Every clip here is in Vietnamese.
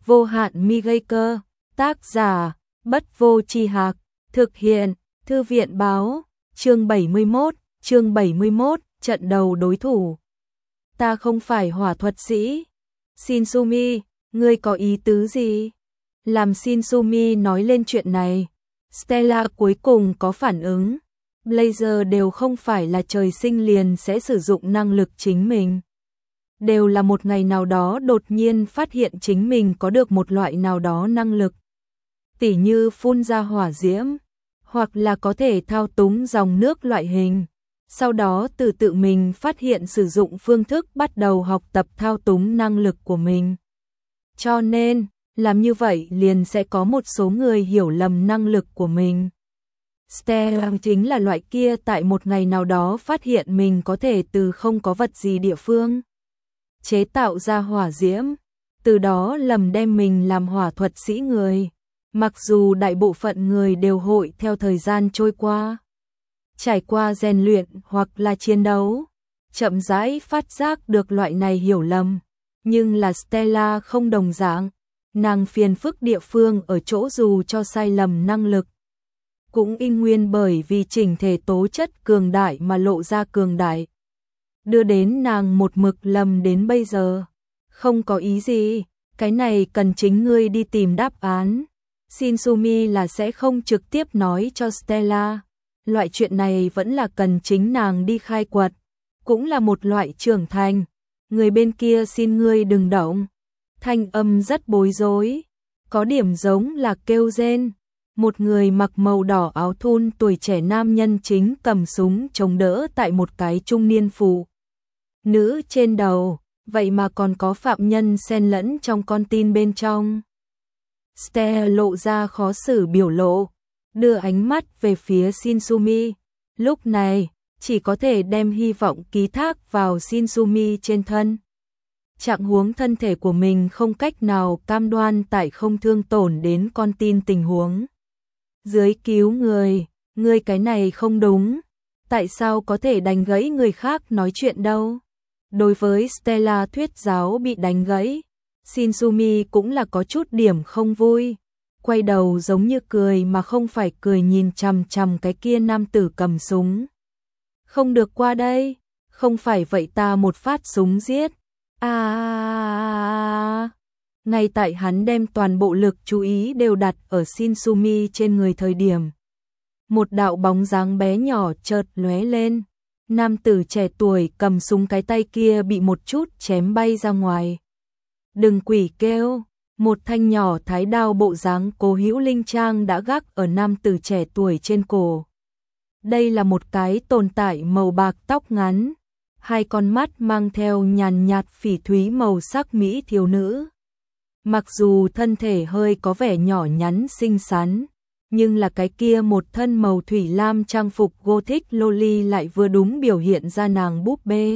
vô hạn mi gây cơ, tác giả, Bất Vô Tri Hạc, thực hiện, Thư viện báo, chương 71, trận đầu đối thủ. Ta không phải hỏa thuật sĩ. Shinsumi, ngươi có ý tứ gì? Làm Shinsumi nói lên chuyện này, Stella cuối cùng có phản ứng. Blazer đều không phải là trời sinh liền sẽ sử dụng năng lực chính mình. Đều là một ngày nào đó đột nhiên phát hiện chính mình có được một loại nào đó năng lực. Tỉ như phun ra hỏa diễm, hoặc là có thể thao túng dòng nước loại hình. Sau đó từ tự mình phát hiện sử dụng phương thức bắt đầu học tập thao túng năng lực của mình. Cho nên, làm như vậy liền sẽ có một số người hiểu lầm năng lực của mình. Stella chính là loại kia tại một ngày nào đó phát hiện mình có thể từ không có vật gì địa phương chế tạo ra hỏa diễm, từ đó lầm đem mình làm hỏa thuật sĩ người. Mặc dù đại bộ phận người đều hội theo thời gian trôi qua, trải qua rèn luyện hoặc là chiến đấu, chậm rãi phát giác được loại này hiểu lầm, nhưng là Stella không đồng dạng, nàng phiền phức địa phương ở chỗ dù cho sai lầm năng lực, cũng in nguyên bởi vì chỉnh thể tố chất cường đại mà lộ ra cường đại, đưa đến nàng một mực lầm đến bây giờ. Không có ý gì, cái này cần chính ngươi đi tìm đáp án. Shinsumi là sẽ không trực tiếp nói cho Stella, loại chuyện này vẫn là cần chính nàng đi khai quật, cũng là một loại trưởng thành. Người bên kia xin ngươi đừng động. Thanh âm rất bối rối, có điểm giống là kêu rên. Một người mặc màu đỏ áo thun tuổi trẻ nam nhân chính cầm súng chống đỡ tại một cái trung niên phụ nữ trên đầu, vậy mà còn có phạm nhân xen lẫn trong con tin bên trong. Stella lộ ra khó xử biểu lộ, đưa ánh mắt về phía Shinsumi. Lúc này, chỉ có thể đem hy vọng ký thác vào Shinsumi trên thân. Trạng huống thân thể của mình không cách nào cam đoan tại không thương tổn đến con tin tình huống. Dưới cứu người cái này không đúng. Tại sao có thể đánh gãy người khác nói chuyện đâu? Đối với Stella thuyết giáo bị đánh gãy, Shinsumi cũng là có chút điểm không vui. Quay đầu giống như cười mà không phải cười nhìn chằm chằm cái kia nam tử cầm súng. Không được qua đây, không phải vậy ta một phát súng giết. Ngay tại hắn đem toàn bộ lực chú ý đều đặt ở Shinsumi trên người thời điểm, một đạo bóng dáng bé nhỏ chợt lóe lên. Nam tử trẻ tuổi cầm súng cái tay kia bị một chút chém bay ra ngoài. Đừng quỷ kêu, một thanh nhỏ thái đao bộ dáng Cố Hữu Linh trang đã gác ở nam tử trẻ tuổi trên cổ. Đây là một cái tồn tại màu bạc tóc ngắn, hai con mắt mang theo nhàn nhạt phỉ thúy màu sắc mỹ thiếu nữ. Mặc dù thân thể hơi có vẻ nhỏ nhắn xinh xắn, nhưng là cái kia một thân màu thủy lam trang phục Gothic loli lại vừa đúng biểu hiện ra nàng búp bê.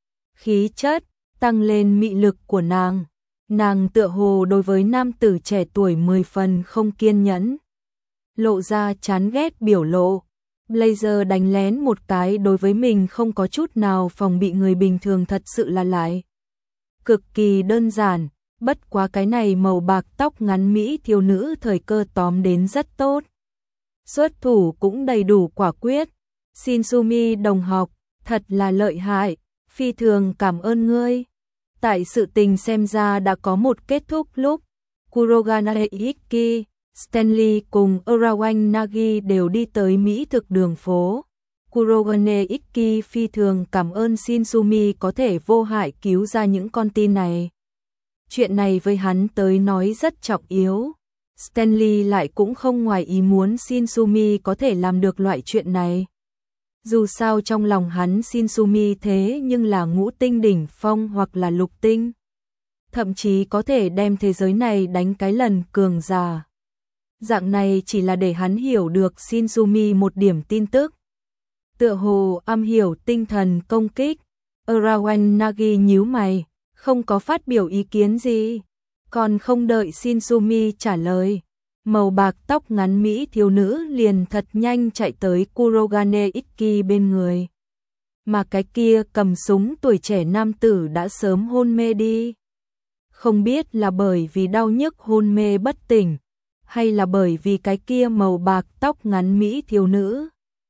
Khí chất, tăng lên mị lực của nàng. Nàng tựa hồ đối với nam tử trẻ tuổi 10 phần không kiên nhẫn. Lộ ra chán ghét biểu lộ. Blazer đánh lén một cái đối với mình không có chút nào phòng bị người bình thường thật sự là lại. Cực kỳ đơn giản, bất quá cái này màu bạc tóc ngắn mỹ thiếu nữ thời cơ tóm đến rất tốt. Xuất thủ cũng đầy đủ quả quyết. Shinsumi đồng học, thật là lợi hại, phi thường cảm ơn ngươi. Tại sự tình xem ra đã có một kết thúc lúc Kurogane Ikki, Stanley cùng Urawan Nagi đều đi tới mỹ thực đường phố. Kurogane Ikki phi thường cảm ơn Shinsumi có thể vô hại cứu ra những con tin này. Chuyện này với hắn tới nói rất trọng yếu. Stanley lại cũng không ngoài ý muốn Shinsumi có thể làm được loại chuyện này. Dù sao trong lòng hắn Shinsumi thế nhưng là ngũ tinh đỉnh phong hoặc là lục tinh. Thậm chí có thể đem thế giới này đánh cái lần cường giả. Dạng này chỉ là để hắn hiểu được Shinsumi một điểm tin tức. Tựa hồ am hiểu tinh thần công kích. Urawan Nagi nhíu mày, không có phát biểu ý kiến gì. Còn không đợi Shinsumi trả lời, màu bạc tóc ngắn mỹ thiếu nữ liền thật nhanh chạy tới Kurogane Ikki bên người. Mà cái kia cầm súng tuổi trẻ nam tử đã sớm hôn mê đi. Không biết là bởi vì đau nhức hôn mê bất tỉnh, hay là bởi vì cái kia màu bạc tóc ngắn mỹ thiếu nữ.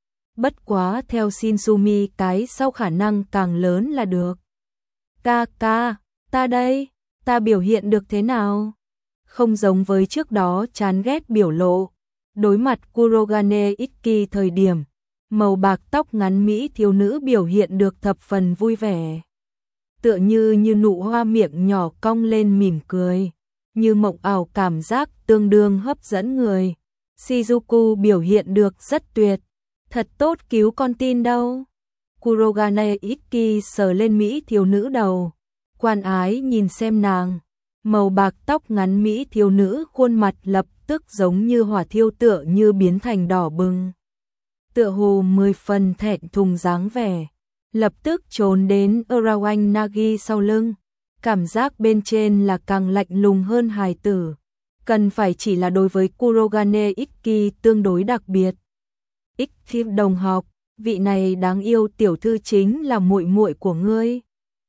Bất quá theo Shinsumi cái sau khả năng càng lớn là được. Ca ca, ta đây, ta biểu hiện được thế nào? Không giống với trước đó chán ghét biểu lộ. Đối mặt Kurogane Ikki thời điểm, màu bạc tóc ngắn mỹ thiếu nữ biểu hiện được thập phần vui vẻ. Tựa như nụ hoa miệng nhỏ cong lên mỉm cười, như mộng ảo cảm giác tương đương hấp dẫn người. Shizuku biểu hiện được rất tuyệt, thật tốt cứu con tin đâu. Kurogane Ikki sờ lên mỹ thiếu nữ đầu, quan ái nhìn xem nàng. Màu bạc tóc ngắn mỹ thiếu nữ khuôn mặt lập tức giống như hỏa thiêu tựa như biến thành đỏ bừng. Tựa hồ 10 phần thẹn thùng dáng vẻ, lập tức trốn đến Urawan Nagi sau lưng. Cảm giác bên trên là càng lạnh lùng hơn hài tử, cần phải chỉ là đối với Kurogane Ikki tương đối đặc biệt. Ikki đồng học, vị này đáng yêu tiểu thư chính là muội muội của ngươi.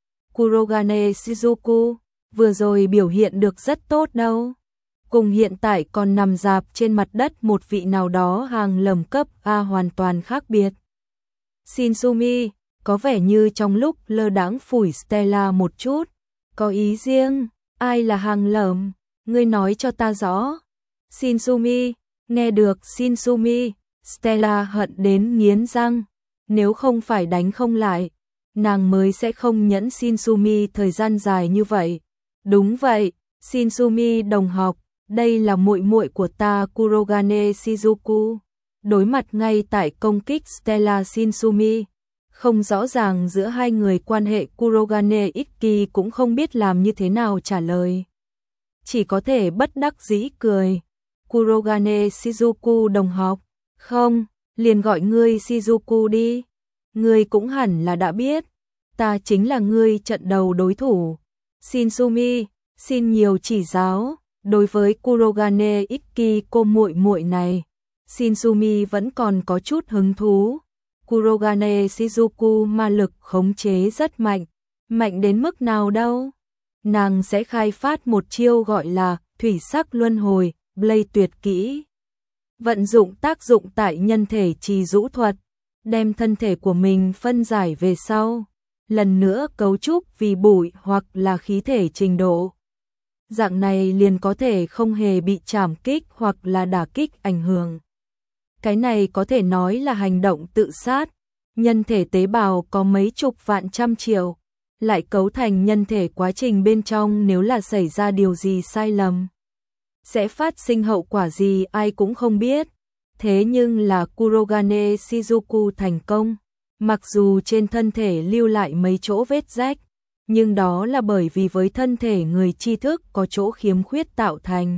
Kurogane Shizuku, vừa rồi biểu hiện được rất tốt đâu. Cùng hiện tại còn nằm rạp trên mặt đất một vị nào đó hàng lầm cấp A hoàn toàn khác biệt. Shinsumi, có vẻ như trong lúc lơ đãng phủi Stella một chút. Có ý riêng, ai là hàng lầm? Ngươi nói cho ta rõ. Shinsumi, nghe được Shinsumi, Stella hận đến nghiến răng. Nếu không phải đánh không lại, nàng mới sẽ không nhẫn Shinsumi thời gian dài như vậy. Đúng vậy, Shinsumi đồng học, đây là muội muội của ta Kurogane Shizuku. Đối mặt ngay tại công kích Stella Shinsumi, không rõ ràng giữa hai người quan hệ Kurogane Ikki cũng không biết làm như thế nào trả lời. Chỉ có thể bất đắc dĩ cười. Kurogane Shizuku đồng học, không, liền gọi ngươi Shizuku đi. Ngươi cũng hẳn là đã biết, ta chính là ngươi trận đầu đối thủ. Shinsumi, xin nhiều chỉ giáo. Đối với Kurogane Ikki cô muội muội này, Shinsumi vẫn còn có chút hứng thú. Kurogane Shizuku ma lực khống chế rất mạnh, mạnh đến mức nào đâu. Nàng sẽ khai phát một chiêu gọi là thủy sắc luân hồi, Blade tuyệt kỹ. Vận dụng tác dụng tại nhân thể trì rũ thuật, đem thân thể của mình phân giải về sau, lần nữa cấu trúc vì bụi hoặc là khí thể trình độ. Dạng này liền có thể không hề bị chảm kích hoặc là đả kích ảnh hưởng. Cái này có thể nói là hành động tự sát. Nhân thể tế bào có mấy chục vạn trăm triệu, lại cấu thành nhân thể quá trình bên trong nếu là xảy ra điều gì sai lầm, sẽ phát sinh hậu quả gì ai cũng không biết. Thế nhưng là Kurogane Shizuku thành công, mặc dù trên thân thể lưu lại mấy chỗ vết rách, nhưng đó là bởi vì với thân thể người tri thức có chỗ khiếm khuyết tạo thành.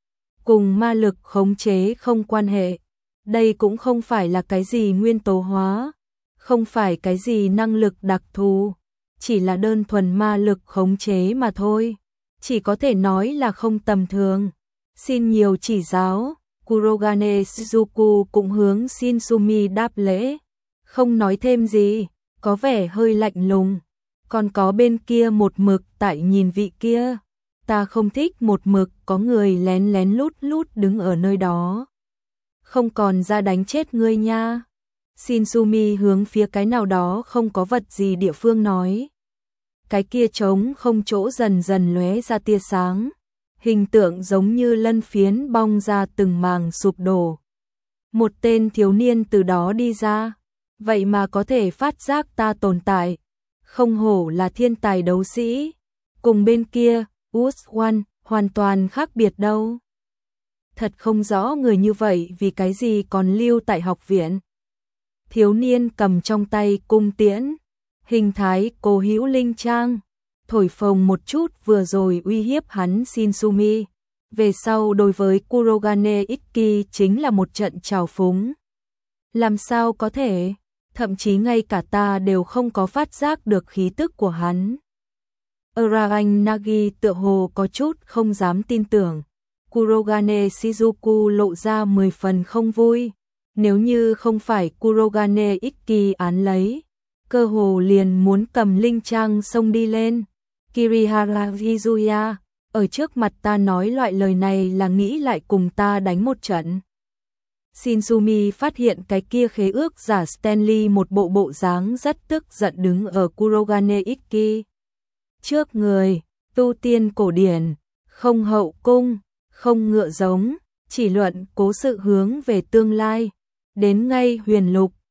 Cùng ma lực khống chế không quan hệ. Đây cũng không phải là cái gì nguyên tố hóa, không phải cái gì năng lực đặc thù, chỉ là đơn thuần ma lực khống chế mà thôi. Chỉ có thể nói là không tầm thường. Xin nhiều chỉ giáo. Kurogane Shizuku cũng hướng Shinsumi đáp lễ, không nói thêm gì, có vẻ hơi lạnh lùng. Còn có bên kia một mực tại nhìn vị kia, ta không thích một mực có người lén lén lút lút đứng ở nơi đó. Không còn ra đánh chết ngươi nha. Shinsumi hướng phía cái nào đó không có vật gì địa phương nói. Cái kia trống không chỗ dần dần lóe ra tia sáng, hình tượng giống như lân phiến bong ra từng màng sụp đổ. Một tên thiếu niên từ đó đi ra, vậy mà có thể phát giác ta tồn tại, không hổ là thiên tài đấu sĩ. Cùng bên kia, Uswan hoàn toàn khác biệt đâu. Thật không rõ người như vậy vì cái gì còn lưu tại học viện. Thiếu niên cầm trong tay cung tiễn, hình thái cố hữu linh trang, thổi phồng một chút vừa rồi uy hiếp hắn Shinsumi. Về sau đối với Kurogane Ikki chính là một trận trào phúng. Làm sao có thể, thậm chí ngay cả ta đều không có phát giác được khí tức của hắn. Urawan Nagi tựa hồ có chút không dám tin tưởng. Kurogane Shizuku lộ ra 10 phần không vui. Nếu như không phải Kurogane Ikki án lấy, cơ hồ liền muốn cầm linh trang xông đi lên. Kirihara Hizuya, ở trước mặt ta nói loại lời này là nghĩ lại cùng ta đánh một trận. Shinzumi phát hiện cái kia khế ước giả Stanley một bộ dáng rất tức giận đứng ở Kurogane Ikki trước người, tu tiên cổ điển, không hậu cung, không ngựa giống, chỉ luận cố sự hướng về tương lai, đến ngay huyền lục,